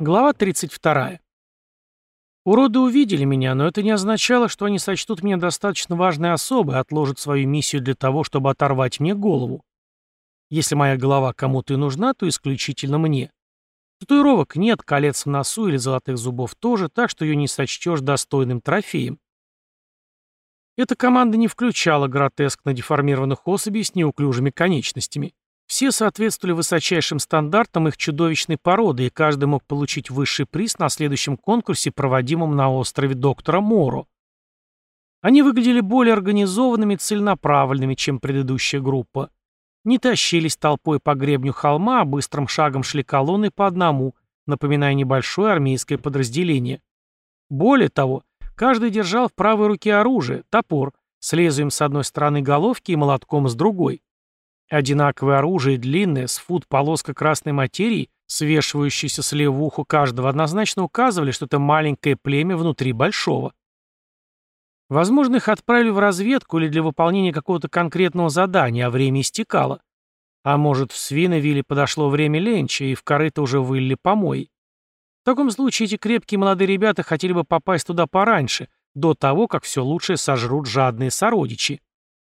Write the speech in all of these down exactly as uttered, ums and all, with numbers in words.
Глава тридцать вторая. Уроды увидели меня, но это не означало, что они сочтут меня достаточно важной особой и отложат свою миссию для того, чтобы оторвать мне голову. Если моя голова кому-то и нужна, то исключительно мне. Татуировок нет, колец в носу или золотых зубов тоже, так что ее не сочтешь достойным трофеем. Эта команда не включала гротескно деформированных особей с неуклюжими конечностями. Все соответствовали высочайшим стандартам их чудовищной породы, и каждый мог получить высший приз на следующем конкурсе, проводимом на острове доктора Моро. Они выглядели более организованными и целенаправленными, чем предыдущая группа. Не тащились толпой по гребню холма, а быстрым шагом шли колонной по одному, напоминая небольшое армейское подразделение. Более того, каждый держал в правой руке оружие, топор, с лезвием с одной стороны головки и молотком с другой. Одинаковое оружие, длинное, с фут полоска красной материи, свешивающаяся с левого уха каждого, однозначно указывали, что это маленькое племя внутри большого. Возможно, их отправили в разведку или для выполнения какого-то конкретного задания, а время истекало. А может, в Свиновилле подошло время ленча, и в корыто уже вылили помои. В таком случае эти крепкие молодые ребята хотели бы попасть туда пораньше, до того, как все лучшее сожрут жадные сородичи.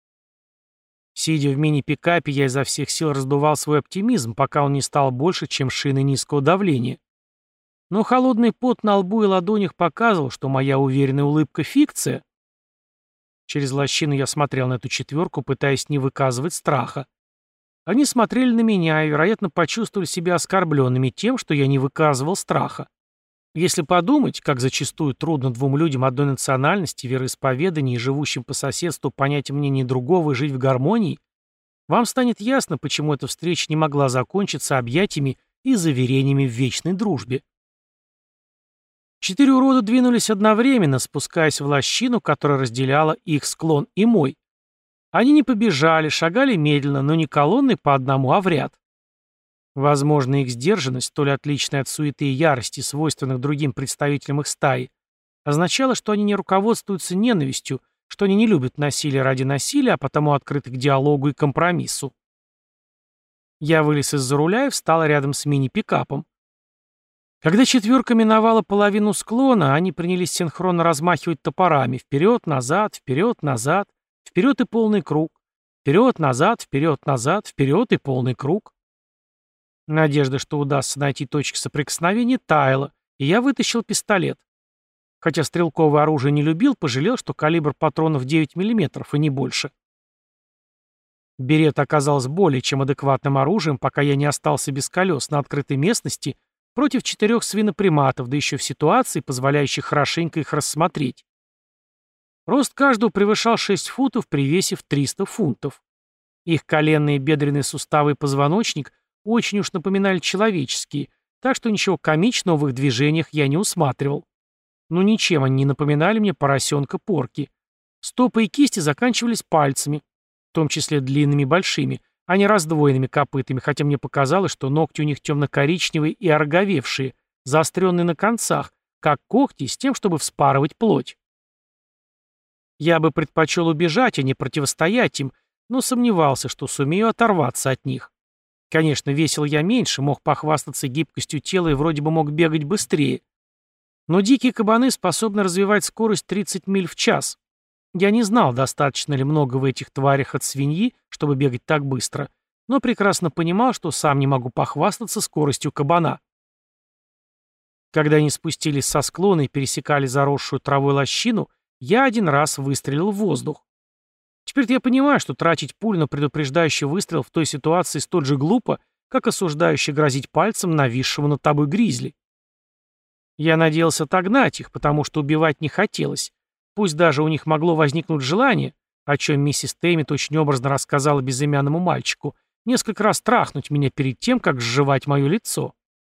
Сидя в мини-пикапе, я изо всех сил раздувал свой оптимизм, пока он не стал больше, чем шины низкого давления. Но холодный пот на лбу и ладонях показывал, что моя уверенная улыбка — фикция. Через лощину я смотрел на эту четверку, пытаясь не выказывать страха. Они смотрели на меня и, вероятно, почувствовали себя оскорбленными тем, что я не выказывал страха. Если подумать, как зачастую трудно двум людям одной национальности, вероисповедания и живущим по соседству понять мнение другого и жить в гармонии, вам станет ясно, почему эта встреча не могла закончиться объятиями и заверениями в вечной дружбе. Четыре урода двинулись одновременно, спускаясь в лощину, которая разделяла их склон и мой. Они не побежали, шагали медленно, но не колонной по одному, а в ряд. Возможно, их сдержанность, столь отличная от суеты и ярости, свойственных другим представителям их стаи, означала, что они не руководствуются ненавистью, что они не любят насилие ради насилия, а потому открыты к диалогу и компромиссу. Я вылез из-за руля и встал рядом с мини-пикапом. Когда четверка миновала половину склона, они принялись синхронно размахивать топорами вперед, назад, вперед, назад, вперед и полный круг, вперед, назад, вперед, назад, вперед и полный круг. Надежда, что удастся найти точки соприкосновения, таяла, и я вытащил пистолет. Хотя стрелковое оружие не любил, пожалел, что калибр патронов девять миллиметров и не больше. Берет оказалась более чем адекватным оружием, пока я не остался без колес на открытой местности против четырех свиноприматов, да еще в ситуации, позволяющей хорошенько их рассмотреть. Рост каждого превышал шесть футов при весе в триста фунтов. Их коленные, бедренные суставы и позвоночник очень уж напоминали человеческие, так что ничего комичного в их движениях я не усматривал. Но ничем они не напоминали мне поросенка Порки. Стопы и кисти заканчивались пальцами, в том числе длинными и большими, а не раздвоенными копытами, хотя мне показалось, что ногти у них темно-коричневые и ороговевшие, заостренные на концах, как когти, с тем, чтобы вспарывать плоть. Я бы предпочел убежать, а не противостоять им, но сомневался, что сумею оторваться от них. Конечно, весил я меньше, мог похвастаться гибкостью тела и вроде бы мог бегать быстрее. Но дикие кабаны способны развивать скорость тридцать миль в час. Я не знал, достаточно ли много в этих тварях от свиньи, чтобы бегать так быстро, но прекрасно понимал, что сам не могу похвастаться скоростью кабана. Когда они спустились со склона и пересекали заросшую травой лощину, я один раз выстрелил в воздух. Теперь я понимаю, что тратить пулю на предупреждающий выстрел в той ситуации столь же глупо, как осуждающий грозить пальцем нависшему над тобой гризли. Я надеялся отогнать их, потому что убивать не хотелось. Пусть даже у них могло возникнуть желание, о чем миссис Тэммит очень образно рассказала безымянному мальчику, несколько раз трахнуть меня перед тем, как сживать мое лицо.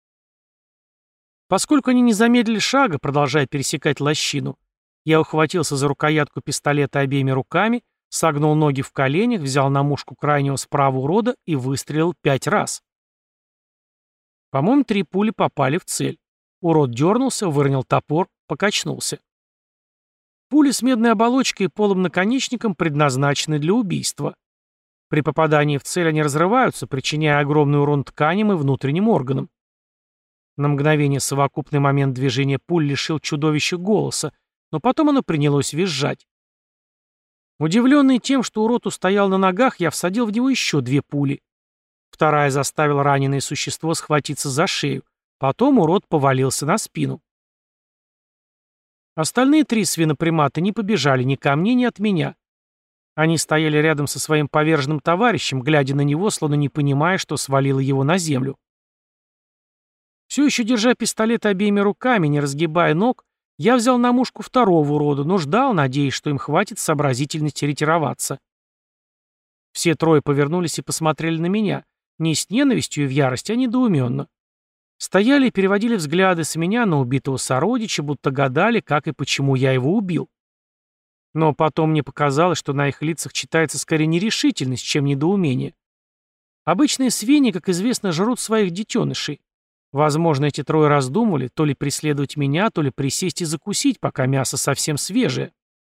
Поскольку они не замедлили шага, продолжая пересекать лощину, я ухватился за рукоятку пистолета обеими руками, согнул ноги в коленях, взял на мушку крайнего справа урода и выстрелил пять раз. По-моему, три пули попали в цель. Урод дернулся, выронил топор, покачнулся. Пули с медной оболочкой и полым наконечником предназначены для убийства. При попадании в цель они разрываются, причиняя огромный урон тканям и внутренним органам. На мгновение совокупный момент движения пуль лишил чудовища голоса, но потом оно принялось визжать. Удивленный тем, что урод устоял на ногах, я всадил в него еще две пули. Вторая заставила раненое существо схватиться за шею. Потом урод повалился на спину. Остальные три свинопримата не побежали ни ко мне, ни от меня. Они стояли рядом со своим поверженным товарищем, глядя на него, словно не понимая, что свалило его на землю. Все еще держа пистолет обеими руками, не разгибая ног, я взял на мушку второго урода, но ждал, надеясь, что им хватит сообразительности ретироваться. Все трое повернулись и посмотрели на меня, не с ненавистью и в ярости, а недоуменно. Стояли и переводили взгляды с меня на убитого сородича, будто гадали, как и почему я его убил. Но потом мне показалось, что на их лицах читается скорее нерешительность, чем недоумение. Обычные свиньи, как известно, жрут своих детенышей. Возможно, эти трое раздумывали, то ли преследовать меня, то ли присесть и закусить, пока мясо совсем свежее.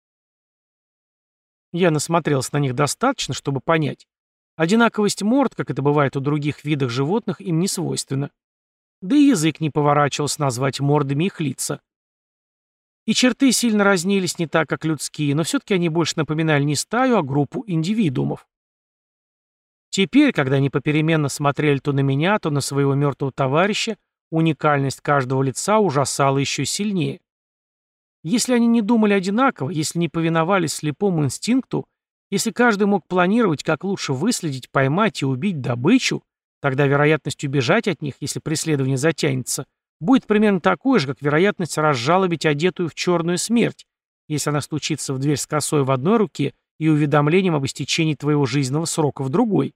Я насмотрелся на них достаточно, чтобы понять. Одинаковость морд, как это бывает у других видов животных, им не свойственна. Да и язык не поворачивался назвать мордами их лица. И черты сильно разнились не так, как людские, но все-таки они больше напоминали не стаю, а группу индивидуумов. Теперь, когда они попеременно смотрели то на меня, то на своего мертвого товарища, уникальность каждого лица ужасала еще сильнее. Если они не думали одинаково, если не повиновались слепому инстинкту, если каждый мог планировать, как лучше выследить, поймать и убить добычу, тогда вероятность убежать от них, если преследование затянется, будет примерно такой же, как вероятность разжалобить одетую в черную смерть, если она стучится в дверь с косой в одной руке и уведомлением об истечении твоего жизненного срока в другой.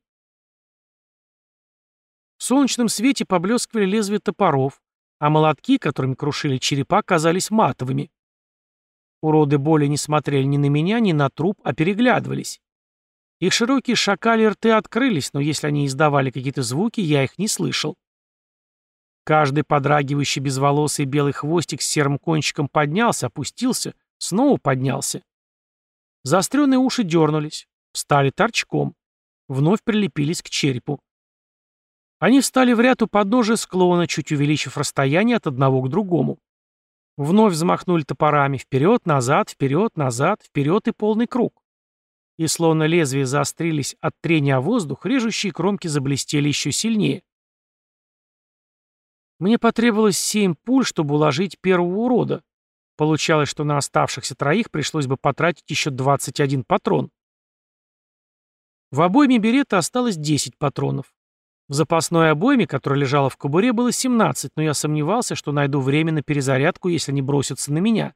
В солнечном свете поблескивали лезвия топоров, а молотки, которыми крушили черепа, казались матовыми. Уроды более не смотрели ни на меня, ни на труп, а переглядывались. Их широкие шакали рты открылись, но если они издавали какие-то звуки, я их не слышал. Каждый подрагивающий безволосый белый хвостик с серым кончиком поднялся, опустился, снова поднялся. Заостренные уши дернулись, встали торчком, вновь прилепились к черепу. Они встали в ряд у подножия склона, чуть увеличив расстояние от одного к другому. Вновь взмахнули топорами вперед, назад, вперед, назад, вперед и полный круг. И словно лезвия заострились от трения о воздух, режущие кромки заблестели еще сильнее. Мне потребовалось семь пуль, чтобы уложить первого урода. Получалось, что на оставшихся троих пришлось бы потратить еще двадцать один патрон. В обойме берета осталось десять патронов. В запасной обойме, которая лежала в кобуре, было семнадцать, но я сомневался, что найду время на перезарядку, если они бросятся на меня.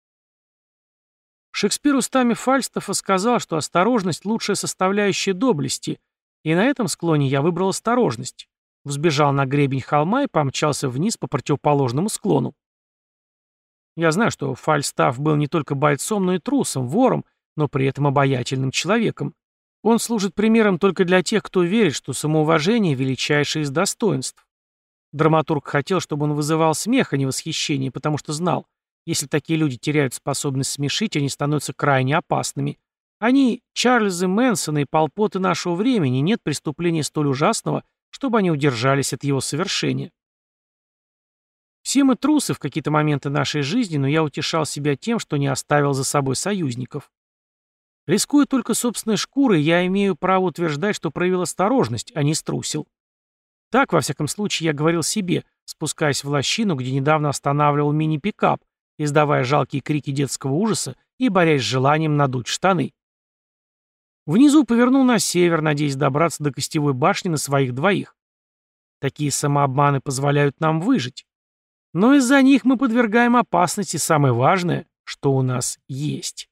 Шекспир устами Фальстафа сказал, что осторожность — лучшая составляющая доблести, и на этом склоне я выбрал осторожность. Взбежал на гребень холма и помчался вниз по противоположному склону. Я знаю, что Фальстаф был не только бойцом, но и трусом, вором, но при этом обаятельным человеком. Он служит примером только для тех, кто верит, что самоуважение — величайшее из достоинств. Драматург хотел, чтобы он вызывал смех, а не восхищение, потому что знал, если такие люди теряют способность смешить, они становятся крайне опасными. Они — Чарльзы Мэнсона и Пол Поты нашего времени, нет преступления столь ужасного, чтобы они удержались от его совершения. Все мы трусы в какие-то моменты нашей жизни, но я утешал себя тем, что не оставил за собой союзников. Рискуя только собственной шкурой, я имею право утверждать, что проявил осторожность, а не струсил. Так, во всяком случае, я говорил себе, спускаясь в лощину, где недавно останавливал мини-пикап, издавая жалкие крики детского ужаса и борясь с желанием надуть штаны. Внизу повернул на север, надеясь добраться до Костевой башни на своих двоих. Такие самообманы позволяют нам выжить. Но из-за них мы подвергаем опасности самое важное, что у нас есть.